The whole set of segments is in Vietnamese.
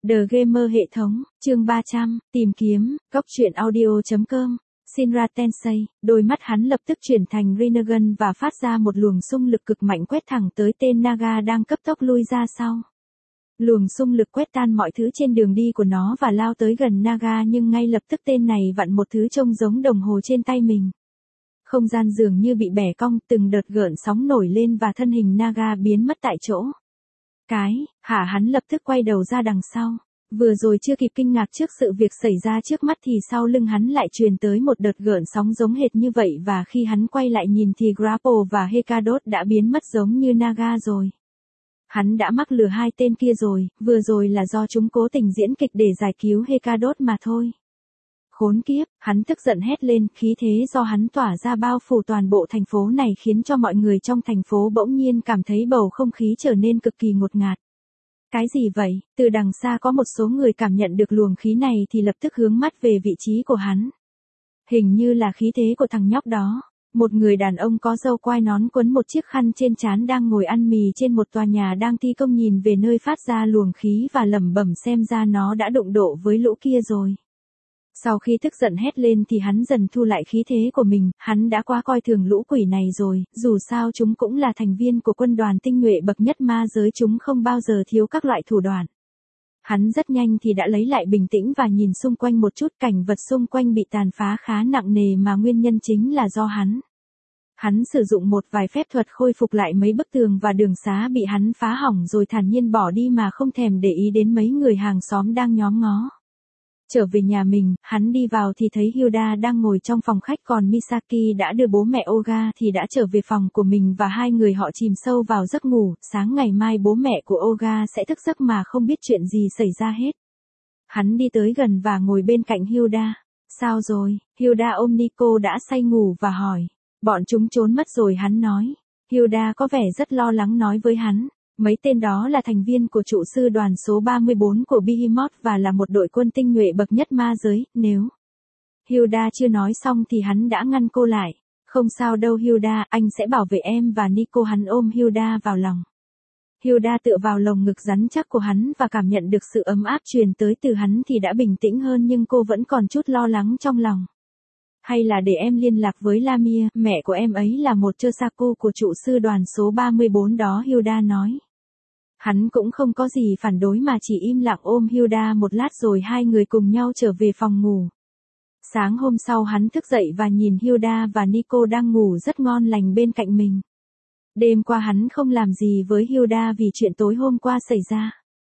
The Gamer hệ thống, chương 300, tìm kiếm, góc truyện audio.com. Shinra Tensei, đôi mắt hắn lập tức chuyển thành Rinnegan và phát ra một luồng xung lực cực mạnh quét thẳng tới tên Naga đang cấp tốc lui ra sau. Luồng xung lực quét tan mọi thứ trên đường đi của nó và lao tới gần Naga, nhưng ngay lập tức tên này vặn một thứ trông giống đồng hồ trên tay mình. Không gian dường như bị bẻ cong, từng đợt gợn sóng nổi lên và thân hình Naga biến mất tại chỗ. Hắn lập tức quay đầu ra đằng sau. Vừa rồi chưa kịp kinh ngạc trước sự việc xảy ra trước mắt thì sau lưng hắn lại truyền tới một đợt gợn sóng giống hệt như vậy, và khi hắn quay lại nhìn thì Grapple và Hekadot đã biến mất giống như Naga rồi. Hắn đã mắc lừa hai tên kia rồi, vừa rồi là do chúng cố tình diễn kịch để giải cứu Hekadot mà thôi. Khốn kiếp, hắn tức giận hét lên, khí thế do hắn tỏa ra bao phủ toàn bộ thành phố này khiến cho mọi người trong thành phố bỗng nhiên cảm thấy bầu không khí trở nên cực kỳ ngột ngạt. Cái gì vậy? Từ đằng xa có một số người cảm nhận được luồng khí này thì lập tức hướng mắt về vị trí của hắn. Hình như là khí thế của thằng nhóc đó. Một người đàn ông có râu quai nón quấn một chiếc khăn trên trán đang ngồi ăn mì trên một tòa nhà đang thi công nhìn về nơi phát ra luồng khí và lẩm bẩm xem ra nó đã đụng độ với lũ kia rồi. Sau khi tức giận hét lên thì hắn dần thu lại khí thế của mình, hắn đã quá coi thường lũ quỷ này rồi, dù sao chúng cũng là thành viên của quân đoàn tinh nhuệ bậc nhất ma giới, chúng không bao giờ thiếu các loại thủ đoạn. Hắn rất nhanh thì đã lấy lại bình tĩnh và nhìn xung quanh một chút, cảnh vật xung quanh bị tàn phá khá nặng nề mà nguyên nhân chính là do hắn. Hắn sử dụng một vài phép thuật khôi phục lại mấy bức tường và đường xá bị hắn phá hỏng rồi thản nhiên bỏ đi mà không thèm để ý đến mấy người hàng xóm đang nhóm ngó. Trở về nhà mình, hắn đi vào thì thấy Hilda đang ngồi trong phòng khách, còn Misaki đã đưa bố mẹ Oga thì đã trở về phòng của mình và hai người họ chìm sâu vào giấc ngủ. Sáng ngày mai bố mẹ của Oga sẽ thức giấc mà không biết chuyện gì xảy ra hết. Hắn đi tới gần và ngồi bên cạnh Hilda. Sao rồi? Hilda ôm Nico đã say ngủ và hỏi. Bọn chúng trốn mất rồi, hắn nói. Hilda có vẻ rất lo lắng nói với hắn. Mấy tên đó là thành viên của trụ sư đoàn số 34 của Behemoth và là một đội quân tinh nhuệ bậc nhất ma giới, nếu... Hilda chưa nói xong thì hắn đã ngăn cô lại. Không sao đâu Hilda, anh sẽ bảo vệ em và Nico. Hắn ôm Hilda vào lòng. Hilda tựa vào lồng ngực rắn chắc của hắn và cảm nhận được sự ấm áp truyền tới từ hắn thì đã bình tĩnh hơn, nhưng cô vẫn còn chút lo lắng trong lòng. Hay là để em liên lạc với Lamia, mẹ của em ấy là một Chosaku của trụ sư đoàn số 34 đó, Hilda nói. Hắn cũng không có gì phản đối mà chỉ im lặng ôm Hilda một lát rồi hai người cùng nhau trở về phòng ngủ. Sáng hôm sau hắn thức dậy và nhìn Hilda và Nico đang ngủ rất ngon lành bên cạnh mình. Đêm qua hắn không làm gì với Hilda vì chuyện tối hôm qua xảy ra.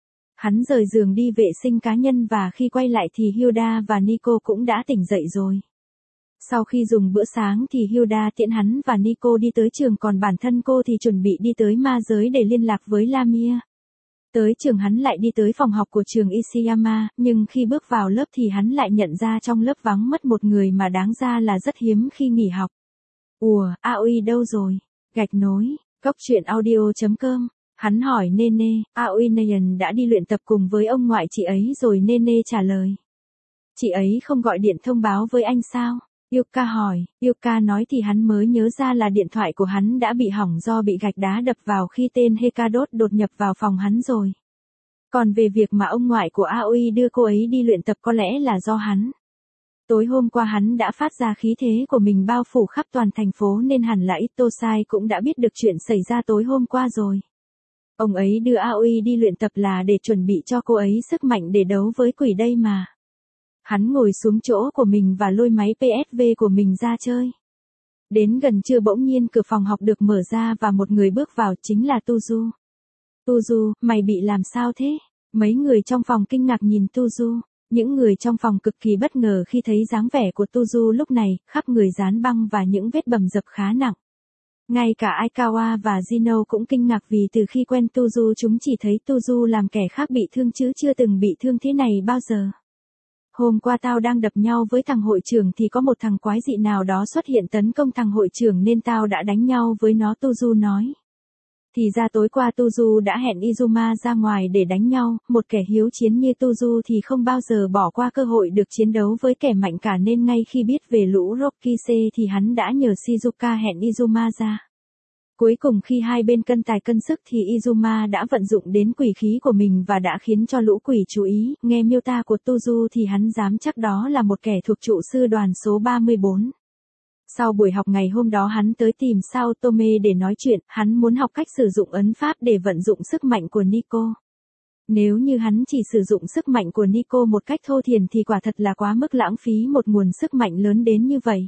Hắn rời giường đi vệ sinh cá nhân và khi quay lại thì Hilda và Nico cũng đã tỉnh dậy rồi. Sau khi dùng bữa sáng thì Hilda tiễn hắn và Nico đi tới trường, còn bản thân cô thì chuẩn bị đi tới ma giới để liên lạc với Lamia. Tới trường hắn lại đi tới phòng học của trường Ishiyama, nhưng khi bước vào lớp thì hắn lại nhận ra trong lớp vắng mất một người mà đáng ra là rất hiếm khi nghỉ học. Ủa, Aoi đâu rồi? Gạch nối, góc truyện audio.com. Hắn hỏi Nene, Aoi Nayan đã đi luyện tập cùng với ông ngoại chị ấy rồi, Nene trả lời. Chị ấy không gọi điện thông báo với anh sao? Yuka hỏi, Yuka nói thì hắn mới nhớ ra là điện thoại của hắn đã bị hỏng do bị gạch đá đập vào khi tên Hekadot đột nhập vào phòng hắn rồi. Còn về việc mà ông ngoại của Aoi đưa cô ấy đi luyện tập có lẽ là do hắn. Tối hôm qua hắn đã phát ra khí thế của mình bao phủ khắp toàn thành phố nên hẳn là Itosai cũng đã biết được chuyện xảy ra tối hôm qua rồi. Ông ấy đưa Aoi đi luyện tập là để chuẩn bị cho cô ấy sức mạnh để đấu với quỷ đây mà. Hắn ngồi xuống chỗ của mình và lôi máy PSV của mình ra chơi. Đến gần trưa bỗng nhiên cửa phòng học được mở ra và một người bước vào, chính là Tuzu. Tuzu, mày bị làm sao thế? Mấy người trong phòng kinh ngạc nhìn Tuzu. Những người trong phòng cực kỳ bất ngờ khi thấy dáng vẻ của Tuzu lúc này, khắp người dán băng và những vết bầm dập khá nặng. Ngay cả Aikawa và Jino cũng kinh ngạc vì từ khi quen Tuzu chúng chỉ thấy Tuzu làm kẻ khác bị thương chứ chưa từng bị thương thế này bao giờ. Hôm qua tao đang đập nhau với thằng hội trưởng thì có một thằng quái dị nào đó xuất hiện tấn công thằng hội trưởng nên tao đã đánh nhau với nó, Tuzu nói. Thì ra tối qua Tuzu đã hẹn Izuma ra ngoài để đánh nhau, một kẻ hiếu chiến như Tuzu thì không bao giờ bỏ qua cơ hội được chiến đấu với kẻ mạnh cả, nên ngay khi biết về lũ Rokise thì hắn đã nhờ Shizuka hẹn Izuma ra. Cuối cùng khi hai bên cân tài cân sức thì Izuma đã vận dụng đến quỷ khí của mình và đã khiến cho lũ quỷ chú ý, nghe miêu tả của Tuju thì hắn dám chắc đó là một kẻ thuộc trụ sư đoàn số 34. Sau buổi học ngày hôm đó hắn tới tìm Sao Tome để nói chuyện, hắn muốn học cách sử dụng ấn pháp để vận dụng sức mạnh của Nico. Nếu như hắn chỉ sử dụng sức mạnh của Nico một cách thô thiển thì quả thật là quá mức lãng phí một nguồn sức mạnh lớn đến như vậy.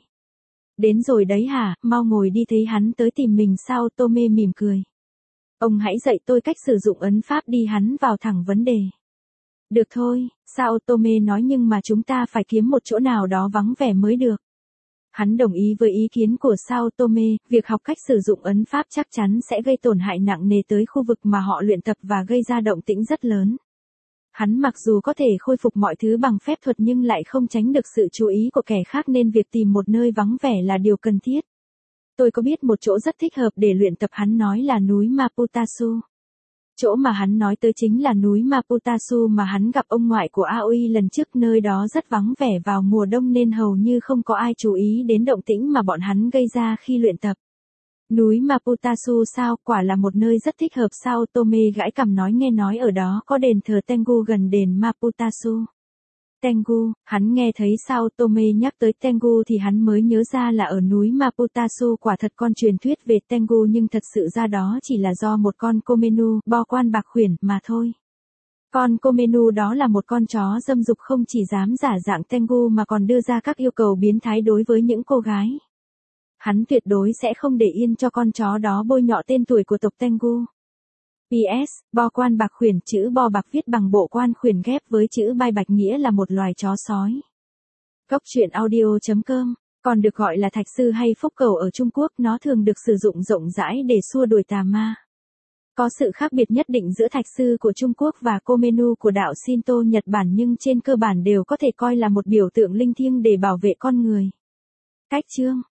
Đến rồi đấy hả, mau ngồi đi, thấy hắn tới tìm mình Sao Tome mỉm cười. Ông hãy dạy tôi cách sử dụng ấn pháp đi, hắn vào thẳng vấn đề. Được thôi, Sao Tome nói, nhưng mà chúng ta phải kiếm một chỗ nào đó vắng vẻ mới được. Hắn đồng ý với ý kiến của Sao Tome, việc học cách sử dụng ấn pháp chắc chắn sẽ gây tổn hại nặng nề tới khu vực mà họ luyện tập và gây ra động tĩnh rất lớn. Hắn mặc dù có thể khôi phục mọi thứ bằng phép thuật nhưng lại không tránh được sự chú ý của kẻ khác, nên việc tìm một nơi vắng vẻ là điều cần thiết. Tôi có biết một chỗ rất thích hợp để luyện tập, hắn nói, là núi Maputasu. Chỗ mà hắn nói tới chính là núi Maputasu mà hắn gặp ông ngoại của Aoi lần trước, nơi đó rất vắng vẻ vào mùa đông nên hầu như không có ai chú ý đến động tĩnh mà bọn hắn gây ra khi luyện tập. Núi Maputasu sao, quả là một nơi rất thích hợp. Sao Tome gãi cằm nói, nghe nói ở đó có đền thờ Tengu gần đền Maputasu. Tengu, hắn nghe thấy Sao Tome nhắc tới Tengu thì hắn mới nhớ ra là ở núi Maputasu quả thật con truyền thuyết về Tengu, nhưng thật sự ra đó chỉ là do một con Komenu, bo quan bạc khuyển, mà thôi. Con Komenu đó là một con chó dâm dục, không chỉ dám giả dạng Tengu mà còn đưa ra các yêu cầu biến thái đối với những cô gái. Hắn tuyệt đối sẽ không để yên cho con chó đó bôi nhọ tên tuổi của tộc Tengu. PS, bo quan bạc khuyển, chữ bo bạc viết bằng bộ quan khuyển ghép với chữ bai bạch, nghĩa là một loài chó sói. Cốc truyện audio.com, còn được gọi là thạch sư hay phúc cầu ở Trung Quốc, nó thường được sử dụng rộng rãi để xua đuổi tà ma. Có sự khác biệt nhất định giữa thạch sư của Trung Quốc và Komenu của đạo Shinto Nhật Bản, nhưng trên cơ bản đều có thể coi là một biểu tượng linh thiêng để bảo vệ con người. Cách chương